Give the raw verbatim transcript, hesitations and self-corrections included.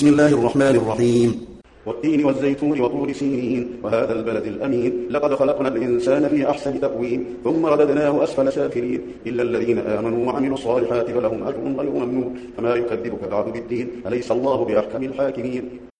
بسم الله الرحمن الرحيم والتين والزيتون وطور سينين وهذا البلد الأمين لقد خلقنا الإنسان في أحسن تقويم ثم رددناه أسفل سافلين إلا الذين آمنوا وعملوا الصالحات فلهم أجر غير ممنون فما يكذبك بعد بالدين أليس الله بأحكم الحاكمين